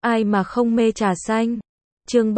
ai mà không mê trà xanh. Chương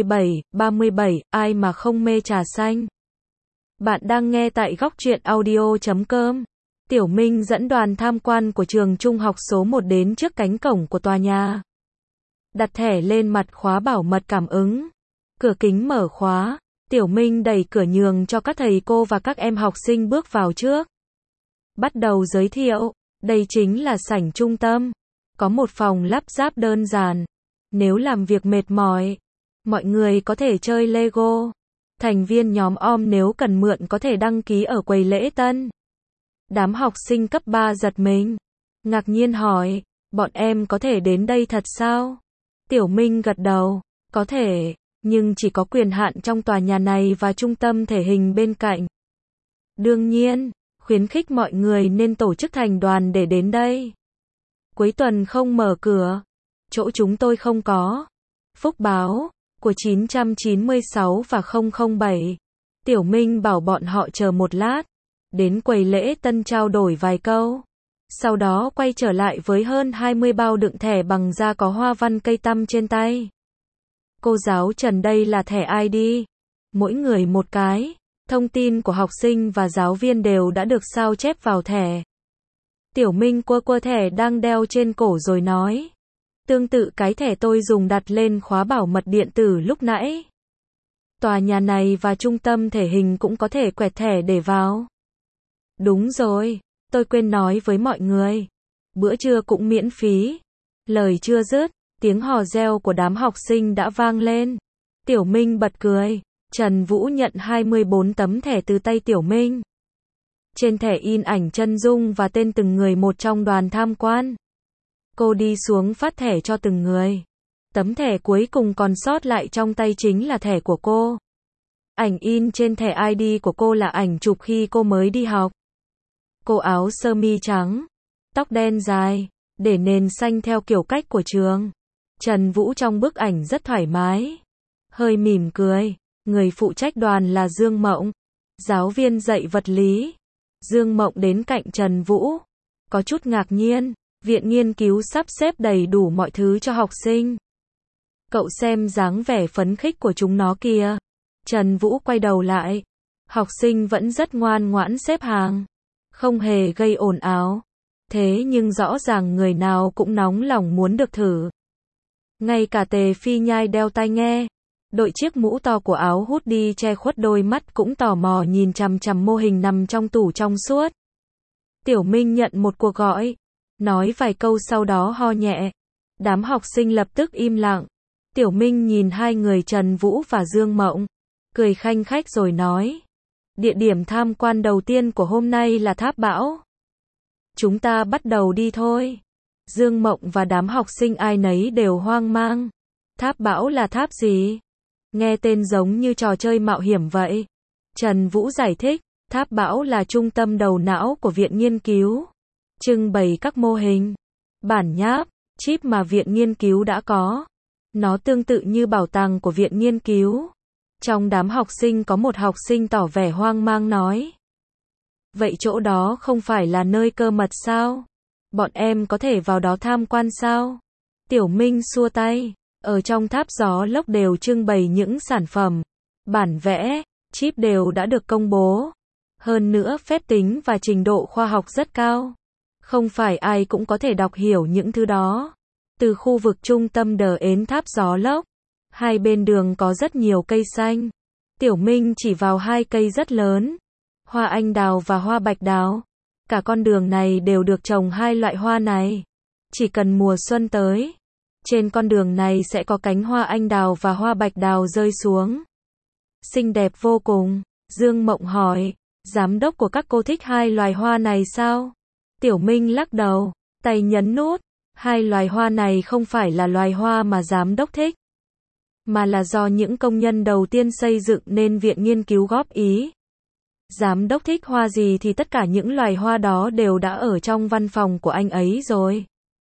37, ai mà không mê trà xanh. Bạn đang nghe tại góc truyện audio.com. Tiểu Minh dẫn đoàn tham quan của trường trung học số 1 đến trước cánh cổng của tòa nhà. Đặt thẻ lên mặt khóa bảo mật cảm ứng. Cửa kính mở khóa, Tiểu Minh đẩy cửa nhường cho các thầy cô và các em học sinh bước vào trước. Bắt đầu giới thiệu, đây chính là sảnh trung tâm. Có một phòng lắp ráp đơn giản. Nếu làm việc mệt mỏi, mọi người có thể chơi Lego. Thành viên nhóm OM nếu cần mượn có thể đăng ký ở quầy lễ tân. Đám học sinh cấp 3 giật mình. Ngạc nhiên hỏi, bọn em có thể đến đây thật sao? Tiểu Minh gật đầu, có thể, nhưng chỉ có quyền hạn trong tòa nhà này và trung tâm thể hình bên cạnh. Đương nhiên, khuyến khích mọi người nên tổ chức thành đoàn để đến đây. Cuối tuần không mở cửa. Chỗ chúng tôi không có. Phúc báo của 996 và 007. Tiểu Minh bảo bọn họ chờ một lát. Đến quầy lễ tân trao đổi vài câu. Sau đó quay trở lại với hơn 20 bao đựng thẻ bằng da có hoa văn cây tăm trên tay. Cô giáo Trần, đây là thẻ ID. Mỗi người một cái. Thông tin của học sinh và giáo viên đều đã được sao chép vào thẻ. Tiểu Minh quơ thẻ đang đeo trên cổ rồi nói. Tương tự cái thẻ tôi dùng đặt lên khóa bảo mật điện tử lúc nãy. Tòa nhà này và trung tâm thể hình cũng có thể quẹt thẻ để vào. Đúng rồi, tôi quên nói với mọi người. Bữa trưa cũng miễn phí. Lời chưa dứt, tiếng hò reo của đám học sinh đã vang lên. Tiểu Minh bật cười. Trần Vũ nhận 24 tấm thẻ từ tay Tiểu Minh. Trên thẻ in ảnh chân dung và tên từng người một trong đoàn tham quan. Cô đi xuống phát thẻ cho từng người. Tấm thẻ cuối cùng còn sót lại trong tay chính là thẻ của cô. Ảnh in trên thẻ ID của cô là ảnh chụp khi cô mới đi học. Cô áo sơ mi trắng, tóc đen dài, để nền xanh theo kiểu cách của trường. Trần Vũ trong bức ảnh rất thoải mái, hơi mỉm cười. Người phụ trách đoàn là Dương Mộng, giáo viên dạy vật lý. Dương Mộng đến cạnh Trần Vũ, có chút ngạc nhiên. Viện nghiên cứu sắp xếp đầy đủ mọi thứ cho học sinh. Cậu xem dáng vẻ phấn khích của chúng nó kìa. Trần Vũ quay đầu lại. Học sinh vẫn rất ngoan ngoãn xếp hàng, không hề gây ồn ào. Thế nhưng rõ ràng người nào cũng nóng lòng muốn được thử. Ngay cả Tề Phi Nhai đeo tai nghe, đội chiếc mũ to của áo hoodie che khuất đôi mắt cũng tò mò nhìn chằm chằm mô hình nằm trong tủ trong suốt. Tiểu Minh nhận một cuộc gọi. Nói vài câu sau đó ho nhẹ. Đám học sinh lập tức im lặng. Tiểu Minh nhìn hai người Trần Vũ và Dương Mộng, cười khanh khách rồi nói. Địa điểm tham quan đầu tiên của hôm nay là Tháp Bão. Chúng ta bắt đầu đi thôi. Dương Mộng và đám học sinh ai nấy đều hoang mang. Tháp Bão là tháp gì? Nghe tên giống như trò chơi mạo hiểm vậy. Trần Vũ giải thích, Tháp Bão là trung tâm đầu não của viện nghiên cứu. Trưng bày các mô hình, bản nháp, chip mà viện nghiên cứu đã có. Nó tương tự như bảo tàng của viện nghiên cứu. Trong đám học sinh có một học sinh tỏ vẻ hoang mang nói. Vậy chỗ đó không phải là nơi cơ mật sao? Bọn em có thể vào đó tham quan sao? Tiểu Minh xua tay. Ở trong tháp gió lốc đều trưng bày những sản phẩm, bản vẽ, chip đều đã được công bố. Hơn nữa phép tính và trình độ khoa học rất cao. Không phải ai cũng có thể đọc hiểu những thứ đó. Từ khu vực trung tâm đến tháp gió lốc, hai bên đường có rất nhiều cây xanh. Tiểu Minh chỉ vào hai cây rất lớn, hoa anh đào và hoa bạch đào. Cả con đường này đều được trồng hai loại hoa này. Chỉ cần mùa xuân tới, trên con đường này sẽ có cánh hoa anh đào và hoa bạch đào rơi xuống. Xinh đẹp vô cùng. Dương Mộng hỏi, giám đốc của các cô thích hai loài hoa này sao? Tiểu Minh lắc đầu, tay nhấn nút. Hai loài hoa này không phải là loài hoa mà giám đốc thích, mà là do những công nhân đầu tiên xây dựng nên viện nghiên cứu góp ý. Giám đốc thích hoa gì thì tất cả những loài hoa đó đều đã ở trong văn phòng của anh ấy rồi.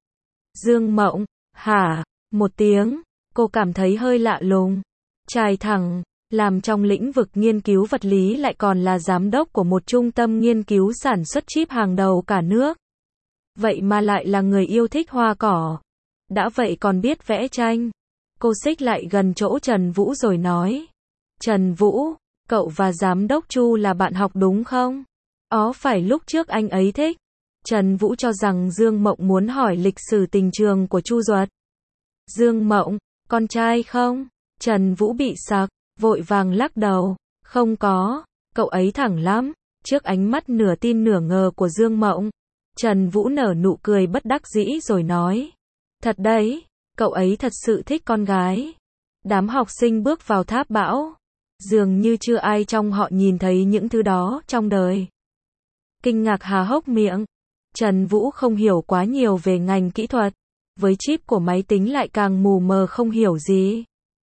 Dương Mộng, hả? Một tiếng, cô cảm thấy hơi lạ lùng. Trai thẳng, làm trong lĩnh vực nghiên cứu vật lý lại còn là giám đốc của một trung tâm nghiên cứu sản xuất chip hàng đầu cả nước. Vậy mà lại là người yêu thích hoa cỏ. Đã vậy còn biết vẽ tranh. Cô xích lại gần chỗ Trần Vũ rồi nói. Trần Vũ, cậu và giám đốc Chu là bạn học đúng không? Phải lúc trước anh ấy thích. Trần Vũ cho rằng Dương Mộng muốn hỏi lịch sử tình trường của Chu Duật. Dương Mộng, con trai không? Trần Vũ bị sặc, vội vàng lắc đầu. Không có, cậu ấy thẳng lắm. Trước ánh mắt nửa tin nửa ngờ của Dương Mộng, Trần Vũ nở nụ cười bất đắc dĩ rồi nói. Thật đấy, cậu ấy thật sự thích con gái. Đám học sinh bước vào tháp bão. Dường như chưa ai trong họ nhìn thấy những thứ đó trong đời. Kinh ngạc há hốc miệng. Trần Vũ không hiểu quá nhiều về ngành kỹ thuật. Với chip của máy tính lại càng mù mờ không hiểu gì.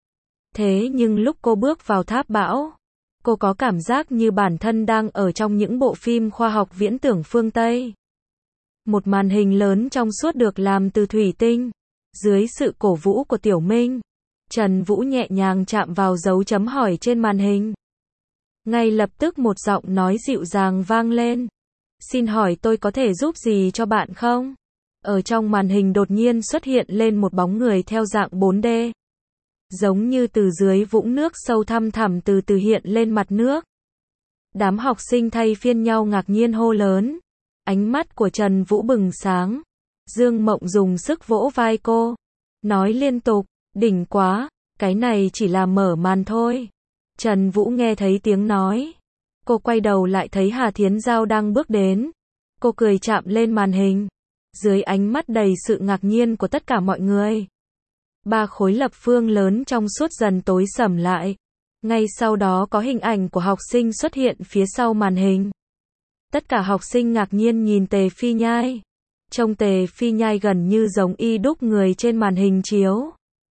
Thế nhưng lúc cô bước vào tháp bão, cô có cảm giác như bản thân đang ở trong những bộ phim khoa học viễn tưởng phương Tây. Một màn hình lớn trong suốt được làm từ thủy tinh. Dưới sự cổ vũ của Tiểu Minh, Trần Vũ nhẹ nhàng chạm vào dấu chấm hỏi trên màn hình. Ngay lập tức một giọng nói dịu dàng vang lên. Xin hỏi tôi có thể giúp gì cho bạn không? Ở trong màn hình đột nhiên xuất hiện lên một bóng người theo dạng 4D. Giống như từ dưới vũng nước sâu thăm thẳm từ từ hiện lên mặt nước. Đám học sinh thay phiên nhau ngạc nhiên hô lớn. Ánh mắt của Trần Vũ bừng sáng. Dương Mộng dùng sức vỗ vai cô. Nói liên tục, đỉnh quá, cái này chỉ là mở màn thôi. Trần Vũ nghe thấy tiếng nói. Cô quay đầu lại thấy Hà Thiến Giao đang bước đến. Cô cười chạm lên màn hình. Dưới ánh mắt đầy sự ngạc nhiên của tất cả mọi người. 3 khối lập phương lớn trong suốt dần tối sầm lại. Ngay sau đó có hình ảnh của học sinh xuất hiện phía sau màn hình. Tất cả học sinh ngạc nhiên nhìn Tề Phi Nhai. Trông Tề Phi Nhai gần như giống y đúc người trên màn hình chiếu.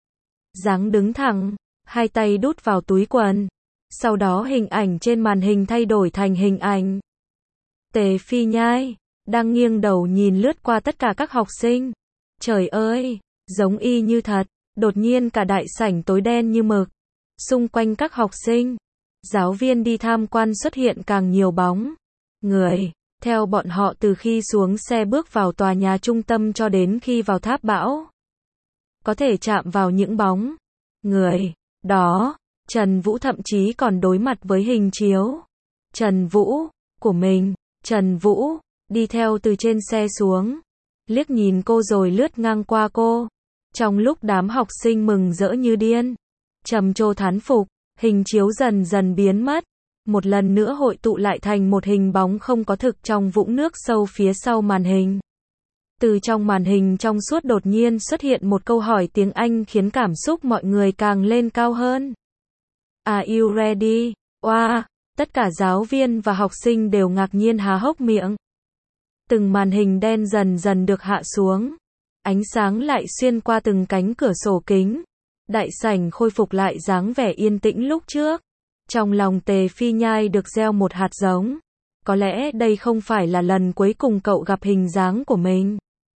Dáng đứng thẳng, hai tay đút vào túi quần. Sau đó hình ảnh trên màn hình thay đổi thành hình ảnh Tề Phi Nhai đang nghiêng đầu nhìn lướt qua tất cả các học sinh. Trời ơi, giống y như thật. Đột nhiên cả đại sảnh tối đen như mực. Xung quanh các học sinh, giáo viên đi tham quan xuất hiện càng nhiều bóng người. Theo bọn họ từ khi xuống xe bước vào tòa nhà trung tâm cho đến khi vào tháp bão. Có thể chạm vào những bóng người đó. Trần Vũ thậm chí còn đối mặt với hình chiếu Trần Vũ của mình. Trần Vũ đi theo từ trên xe xuống, liếc nhìn cô rồi lướt ngang qua cô. Trong lúc đám học sinh mừng rỡ như điên, trầm trồ thán phục, hình chiếu dần dần biến mất. Một lần nữa hội tụ lại thành một hình bóng không có thực trong vũng nước sâu phía sau màn hình. Từ trong màn hình trong suốt đột nhiên xuất hiện một câu hỏi tiếng Anh khiến cảm xúc mọi người càng lên cao hơn. Are you ready? Wow! Tất cả giáo viên và học sinh đều ngạc nhiên há hốc miệng. Từng màn hình đen dần dần được hạ xuống. Ánh sáng lại xuyên qua từng cánh cửa sổ kính. Đại sảnh khôi phục lại dáng vẻ yên tĩnh lúc trước. Trong lòng Tề Phi Nhai được gieo một hạt giống. Có lẽ đây không phải là lần cuối cùng cậu gặp hình dáng của mình.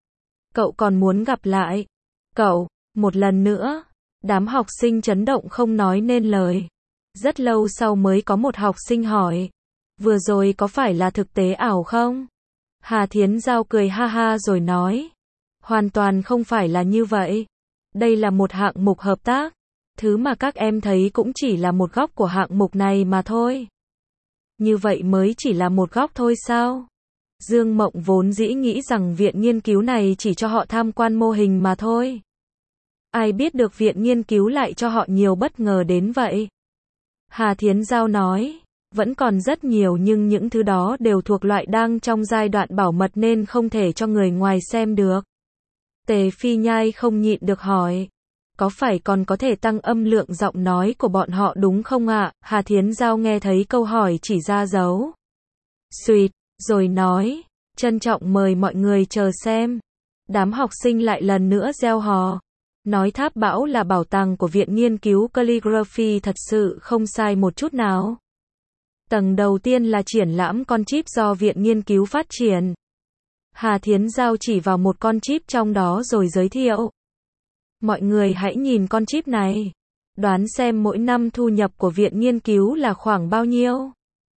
Cậu còn muốn gặp lại cậu một lần nữa. Đám học sinh chấn động không nói nên lời. Rất lâu sau mới có một học sinh hỏi. Vừa rồi có phải là thực tế ảo không? Hà Thiến Giao cười ha ha rồi nói. Hoàn toàn không phải là như vậy. Đây là một hạng mục hợp tác. Thứ mà các em thấy cũng chỉ là một góc của hạng mục này mà thôi. Như vậy mới chỉ là một góc thôi sao? Dương Mộng vốn dĩ nghĩ rằng viện nghiên cứu này chỉ cho họ tham quan mô hình mà thôi. Ai biết được viện nghiên cứu lại cho họ nhiều bất ngờ đến vậy. Hà Thiến Giao nói, vẫn còn rất nhiều nhưng những thứ đó đều thuộc loại đang trong giai đoạn bảo mật nên không thể cho người ngoài xem được. Tề Phi Nhai không nhịn được hỏi, có phải còn có thể tăng âm lượng giọng nói của bọn họ đúng không ạ? Hà Thiến Giao nghe thấy câu hỏi chỉ ra dấu Xuyệt, rồi nói, trân trọng mời mọi người chờ xem. Đám học sinh lại lần nữa reo hò. Nói tháp bão là bảo tàng của Viện Nghiên cứu Calligraphy thật sự không sai một chút nào. Tầng đầu tiên là triển lãm con chip do Viện Nghiên cứu phát triển. Hà Thiến Giao chỉ vào một con chip trong đó rồi giới thiệu. Mọi người hãy nhìn con chip này. Đoán xem mỗi năm thu nhập của Viện Nghiên cứu là khoảng bao nhiêu?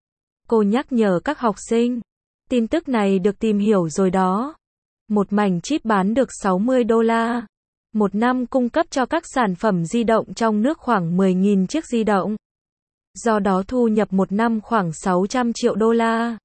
Cô nhắc nhở các học sinh. Tin tức này được tìm hiểu rồi đó. Một mảnh chip bán được $60. một năm cung cấp cho các sản phẩm di động trong nước khoảng 10.000 chiếc di động. Do đó thu nhập một năm khoảng 600 triệu đô la.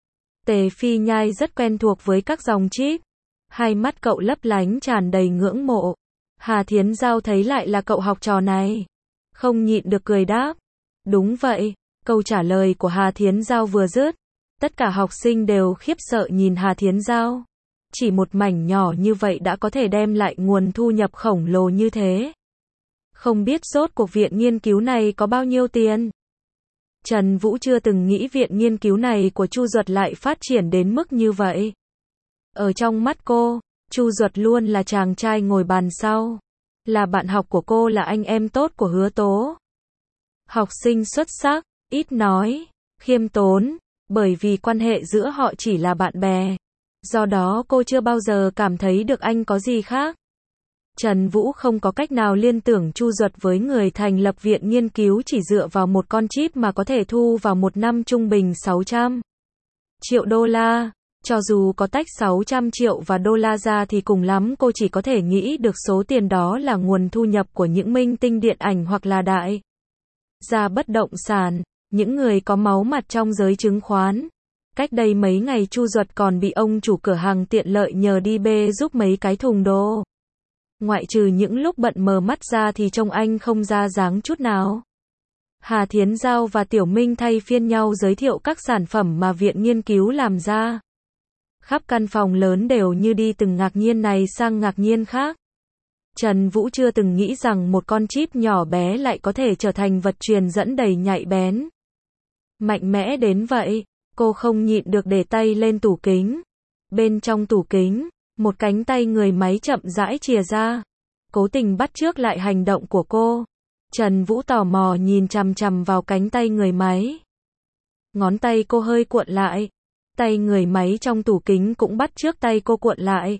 Tề Phi Nhai rất quen thuộc với các dòng chip. Hai mắt cậu lấp lánh tràn đầy ngưỡng mộ. Hà Thiến Giao thấy lại là cậu học trò này. Không nhịn được cười đáp. Đúng vậy. Câu trả lời của Hà Thiến Giao vừa dứt. Tất cả học sinh đều khiếp sợ nhìn Hà Thiến Giao. Chỉ một mảnh nhỏ như vậy đã có thể đem lại nguồn thu nhập khổng lồ như thế. Không biết rốt cuộc viện nghiên cứu này có bao nhiêu tiền. Trần Vũ chưa từng nghĩ viện nghiên cứu này của Chu Duật lại phát triển đến mức như vậy. Ở trong mắt cô, Chu Duật luôn là chàng trai ngồi bàn sau. Là bạn học của cô, là anh em tốt của Hứa Tố. Học sinh xuất sắc, ít nói, khiêm tốn, bởi vì quan hệ giữa họ chỉ là bạn bè. Do đó cô chưa bao giờ cảm thấy được anh có gì khác. Trần Vũ không có cách nào liên tưởng Chu Duật với người thành lập viện nghiên cứu chỉ dựa vào một con chip mà có thể thu vào một năm trung bình 600 triệu đô la. Cho dù có tách 600 triệu và đô la ra thì cùng lắm cô chỉ có thể nghĩ được số tiền đó là nguồn thu nhập của những minh tinh điện ảnh hoặc là đại gia bất động sản, những người có máu mặt trong giới chứng khoán. Cách đây mấy ngày Chu Duật còn bị ông chủ cửa hàng tiện lợi nhờ đi bê giúp mấy cái thùng đồ. Ngoại trừ những lúc bận mờ mắt ra thì trông anh không ra dáng chút nào. Hà Thiến Giao và Tiểu Minh thay phiên nhau giới thiệu các sản phẩm mà viện nghiên cứu làm ra. Khắp căn phòng lớn đều như đi từng ngạc nhiên này sang ngạc nhiên khác. Trần Vũ chưa từng nghĩ rằng một con chip nhỏ bé lại có thể trở thành vật truyền dẫn đầy nhạy bén. Mạnh mẽ đến vậy, cô không nhịn được để tay lên tủ kính. Bên trong tủ kính, một cánh tay người máy chậm rãi chìa ra, cố tình bắt chước lại hành động của cô. Trần Vũ tò mò nhìn chằm chằm vào cánh tay người máy. Ngón tay cô hơi cuộn lại. Tay người máy trong tủ kính cũng bắt chước tay cô cuộn lại.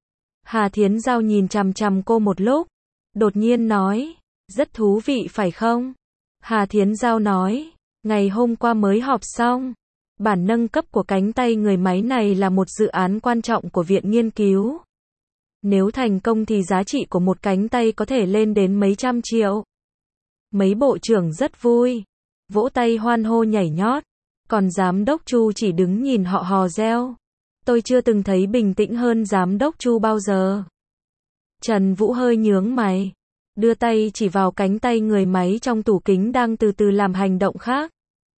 Hà Thiến Giao nhìn chằm chằm cô một lúc, đột nhiên nói, rất thú vị phải không? Hà Thiến Giao nói, ngày hôm qua mới họp xong. Bản nâng cấp của cánh tay người máy này là một dự án quan trọng của viện nghiên cứu. Nếu thành công thì giá trị của một cánh tay có thể lên đến mấy trăm triệu. Mấy bộ trưởng rất vui, vỗ tay hoan hô nhảy nhót. Còn giám đốc Chu chỉ đứng nhìn họ hò reo. Tôi chưa từng thấy bình tĩnh hơn giám đốc Chu bao giờ. Trần Vũ hơi nhướng mày, đưa tay chỉ vào cánh tay người máy trong tủ kính đang từ từ làm hành động khác.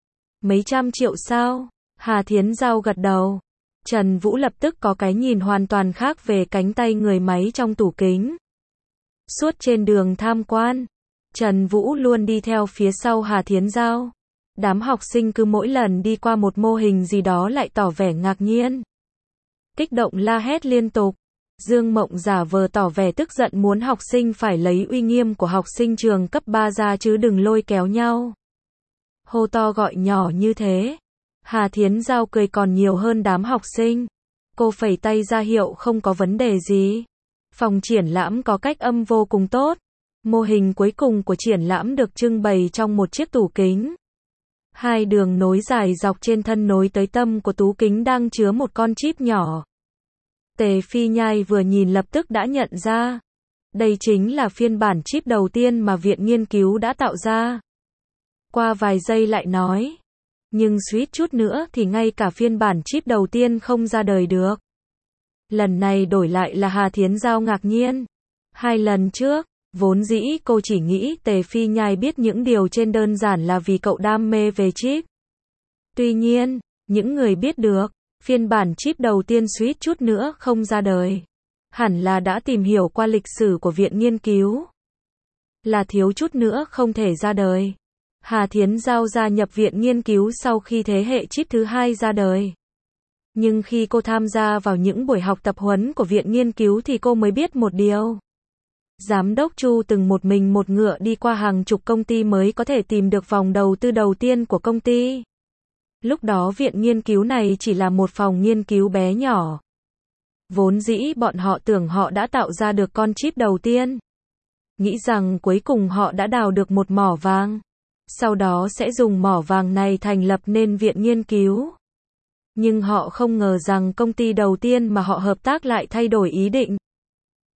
Mấy trăm triệu sao? Hà Thiến Giao gật đầu. Trần Vũ lập tức có cái nhìn hoàn toàn khác về cánh tay người máy trong tủ kính. Suốt trên đường tham quan, Trần Vũ luôn đi theo phía sau Hà Thiến Giao. Đám học sinh cứ mỗi lần đi qua một mô hình gì đó lại tỏ vẻ ngạc nhiên. Kích động la hét liên tục. Dương Mộng giả vờ tỏ vẻ tức giận muốn học sinh phải lấy uy nghiêm của học sinh trường cấp 3 ra chứ đừng lôi kéo nhau. Hô to gọi nhỏ như thế. Hà Thiến Giao cười còn nhiều hơn đám học sinh. Cô phẩy tay ra hiệu không có vấn đề gì. Phòng triển lãm có cách âm vô cùng tốt. Mô hình cuối cùng của triển lãm được trưng bày trong một chiếc tủ kính. Hai đường nối dài dọc trên thân nối tới tâm của tủ kính đang chứa một con chip nhỏ. Tề Phi Nhai vừa nhìn lập tức đã nhận ra. Đây chính là phiên bản chip đầu tiên mà viện nghiên cứu đã tạo ra. Qua vài giây lại nói. Nhưng suýt chút nữa thì ngay cả phiên bản chip đầu tiên không ra đời được. Lần này đổi lại là Hà Thiến Giao ngạc nhiên. Hai lần trước, vốn dĩ cô chỉ nghĩ Tề Phi Nhai biết những điều trên đơn giản là vì cậu đam mê về chip. Tuy nhiên, những người biết được, phiên bản chip đầu tiên suýt chút nữa không ra đời. Hẳn là đã tìm hiểu qua lịch sử của viện nghiên cứu. Là thiếu chút nữa không thể ra đời. Hà Thiến Giao gia nhập viện nghiên cứu sau khi thế hệ chip thứ hai ra đời. Nhưng khi cô tham gia vào những buổi học tập huấn của viện nghiên cứu thì cô mới biết một điều. Giám đốc Chu từng một mình một ngựa đi qua hàng chục công ty mới có thể tìm được vòng đầu tư đầu tiên của công ty. Lúc đó viện nghiên cứu này chỉ là một phòng nghiên cứu bé nhỏ. Vốn dĩ bọn họ tưởng họ đã tạo ra được con chip đầu tiên. Nghĩ rằng cuối cùng họ đã đào được một mỏ vàng. Sau đó sẽ dùng mỏ vàng này thành lập nên viện nghiên cứu. Nhưng họ không ngờ rằng công ty đầu tiên mà họ hợp tác lại thay đổi ý định.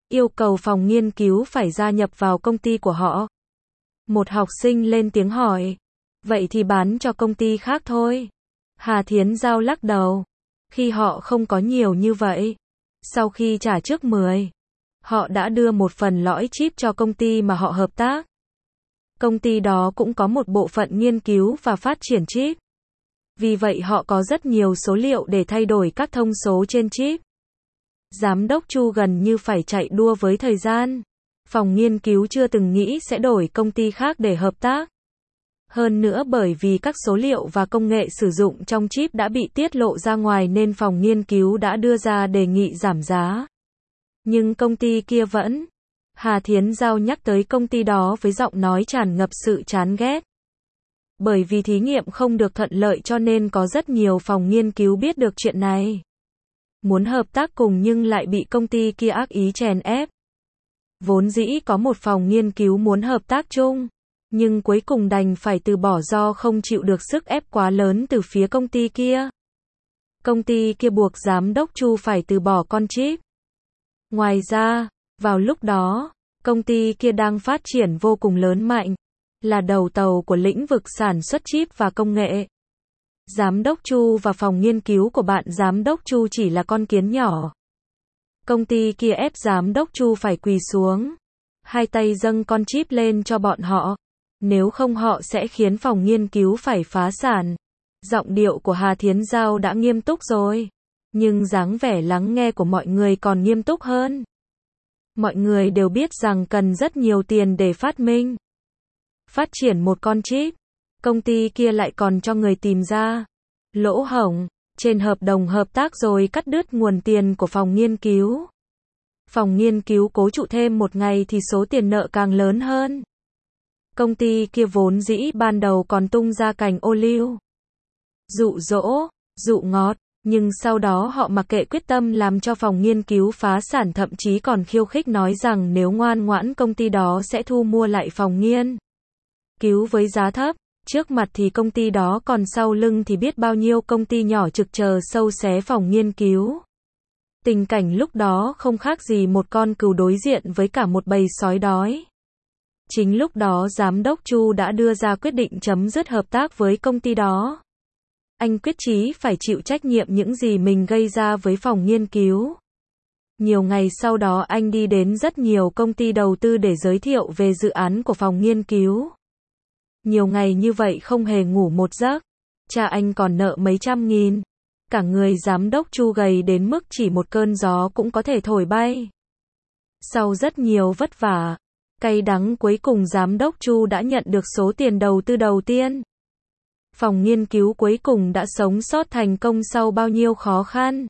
yêu cầu phòng nghiên cứu phải gia nhập vào công ty của họ. Một học sinh lên tiếng hỏi, vậy thì bán cho công ty khác thôi. Hà Thiến Giao lắc đầu, khi họ không có nhiều như vậy. Sau khi trả trước 10, họ đã đưa một phần lõi chip cho công ty mà họ hợp tác. Công ty đó cũng có một bộ phận nghiên cứu và phát triển chip. Vì vậy họ có rất nhiều số liệu để thay đổi các thông số trên chip. Giám đốc Chu gần như phải chạy đua với thời gian. Phòng nghiên cứu chưa từng nghĩ sẽ đổi công ty khác để hợp tác. Hơn nữa bởi vì các số liệu và công nghệ sử dụng trong chip đã bị tiết lộ ra ngoài nên phòng nghiên cứu đã đưa ra đề nghị giảm giá. Nhưng công ty kia vẫn. Hà Thiến Giao nhắc tới công ty đó với giọng nói tràn ngập sự chán ghét. Bởi vì thí nghiệm không được thuận lợi cho nên có rất nhiều phòng nghiên cứu biết được chuyện này. Muốn hợp tác cùng nhưng lại bị công ty kia ác ý chèn ép. Vốn dĩ có một phòng nghiên cứu muốn hợp tác chung, nhưng cuối cùng đành phải từ bỏ do không chịu được sức ép quá lớn từ phía công ty kia. Công ty kia buộc giám đốc Chu phải từ bỏ con chip. Ngoài ra, vào lúc đó, công ty kia đang phát triển vô cùng lớn mạnh, là đầu tàu của lĩnh vực sản xuất chip và công nghệ. Giám đốc Chu và phòng nghiên cứu của bạn giám đốc Chu chỉ là con kiến nhỏ. Công ty kia ép giám đốc Chu phải quỳ xuống, hai tay dâng con chip lên cho bọn họ, nếu không họ sẽ khiến phòng nghiên cứu phải phá sản. Giọng điệu của Hà Thiến Giao đã nghiêm túc rồi, nhưng dáng vẻ lắng nghe của mọi người còn nghiêm túc hơn. Mọi người đều biết rằng cần rất nhiều tiền để phát triển một con chip. Công ty kia lại còn cho người tìm ra lỗ hổng trên hợp đồng hợp tác rồi cắt đứt nguồn tiền của phòng nghiên cứu. Phòng nghiên cứu cố trụ thêm một ngày thì số tiền nợ càng lớn hơn. Công ty kia vốn dĩ ban đầu còn tung ra cành ô liu, dụ dỗ, dụ ngọt, nhưng sau đó họ mặc kệ quyết tâm làm cho phòng nghiên cứu phá sản, thậm chí còn khiêu khích nói rằng nếu ngoan ngoãn công ty đó sẽ thu mua lại phòng nghiên cứu với giá thấp. Trước mặt thì công ty đó, còn sau lưng thì biết bao nhiêu công ty nhỏ trực chờ sâu xé phòng nghiên cứu. Tình cảnh lúc đó không khác gì một con cừu đối diện với cả một bầy sói đói. Chính lúc đó giám đốc Chu đã đưa ra quyết định chấm dứt hợp tác với công ty đó. Anh quyết chí phải chịu trách nhiệm những gì mình gây ra với phòng nghiên cứu. Nhiều ngày sau đó anh đi đến rất nhiều công ty đầu tư để giới thiệu về dự án của phòng nghiên cứu. Nhiều ngày như vậy không hề ngủ một giấc. Cha anh còn nợ mấy trăm nghìn. Cả người giám đốc Chu gầy đến mức chỉ một cơn gió cũng có thể thổi bay. Sau rất nhiều vất vả, cay đắng, cuối cùng giám đốc Chu đã nhận được số tiền đầu tư đầu tiên. Phòng nghiên cứu cuối cùng đã sống sót thành công sau bao nhiêu khó khăn.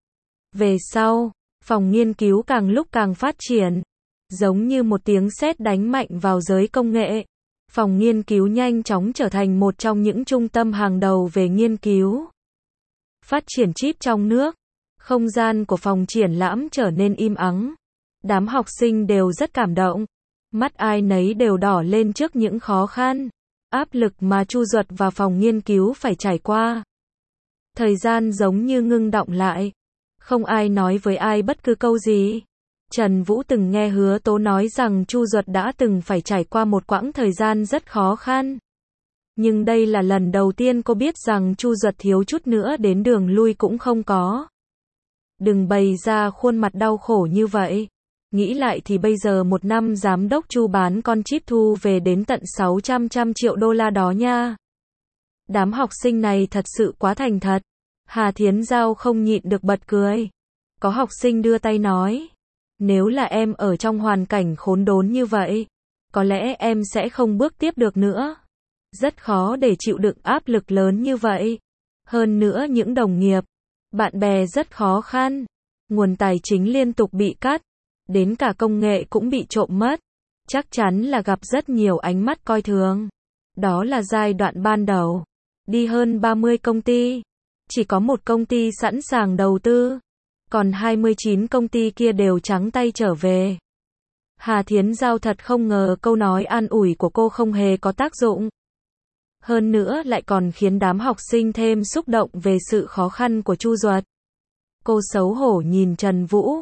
Về sau, phòng nghiên cứu càng lúc càng phát triển, giống như một tiếng sét đánh mạnh vào giới công nghệ. Phòng nghiên cứu nhanh chóng trở thành một trong những trung tâm hàng đầu về nghiên cứu phát triển chip trong nước. Không gian của phòng triển lãm trở nên im ắng. Đám học sinh đều rất cảm động. Mắt ai nấy đều đỏ lên trước những khó khăn, áp lực mà Chu Duật và phòng nghiên cứu phải trải qua. Thời gian giống như ngưng đọng lại. Không ai nói với ai bất cứ câu gì. Trần Vũ từng nghe Hứa Tố nói rằng Chu Duật đã từng phải trải qua một quãng thời gian rất khó khăn. Nhưng đây là lần đầu tiên cô biết rằng Chu Duật thiếu chút nữa đến đường lui cũng không có. Đừng bày ra khuôn mặt đau khổ như vậy. Nghĩ lại thì bây giờ một năm giám đốc Chu bán con chip thu về đến tận 600 triệu đô la đó nha. Đám học sinh này thật sự quá thành thật. Hà Thiến Giao không nhịn được bật cười. Có học sinh đưa tay nói, nếu là em ở trong hoàn cảnh khốn đốn như vậy, có lẽ em sẽ không bước tiếp được nữa. Rất khó để chịu đựng áp lực lớn như vậy. Hơn nữa những đồng nghiệp, bạn bè rất khó khăn. Nguồn tài chính liên tục bị cắt. Đến cả công nghệ cũng bị trộm mất. Chắc chắn là gặp rất nhiều ánh mắt coi thường. Đó là giai đoạn ban đầu. Đi hơn 30 công ty. Chỉ có một công ty sẵn sàng đầu tư. Còn 29 công ty kia đều trắng tay trở về. Hà Thiến Giao thật không ngờ câu nói an ủi của cô không hề có tác dụng. Hơn nữa lại còn khiến đám học sinh thêm xúc động về sự khó khăn của Chu Duật. Cô xấu hổ nhìn Trần Vũ.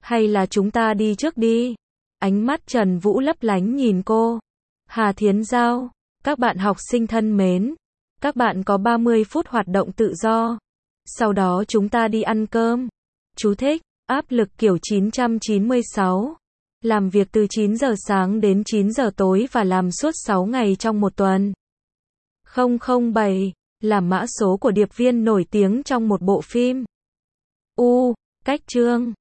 Hay là chúng ta đi trước đi? Ánh mắt Trần Vũ lấp lánh nhìn cô. Hà Thiến Giao, các bạn học sinh thân mến, các bạn có 30 phút hoạt động tự do. Sau đó chúng ta đi ăn cơm. Chú thích, áp lực kiểu 996. Làm việc từ 9 giờ sáng đến 9 giờ tối và làm suốt 6 ngày trong một tuần. 007 là mã số của điệp viên nổi tiếng trong một bộ phim. Cách chương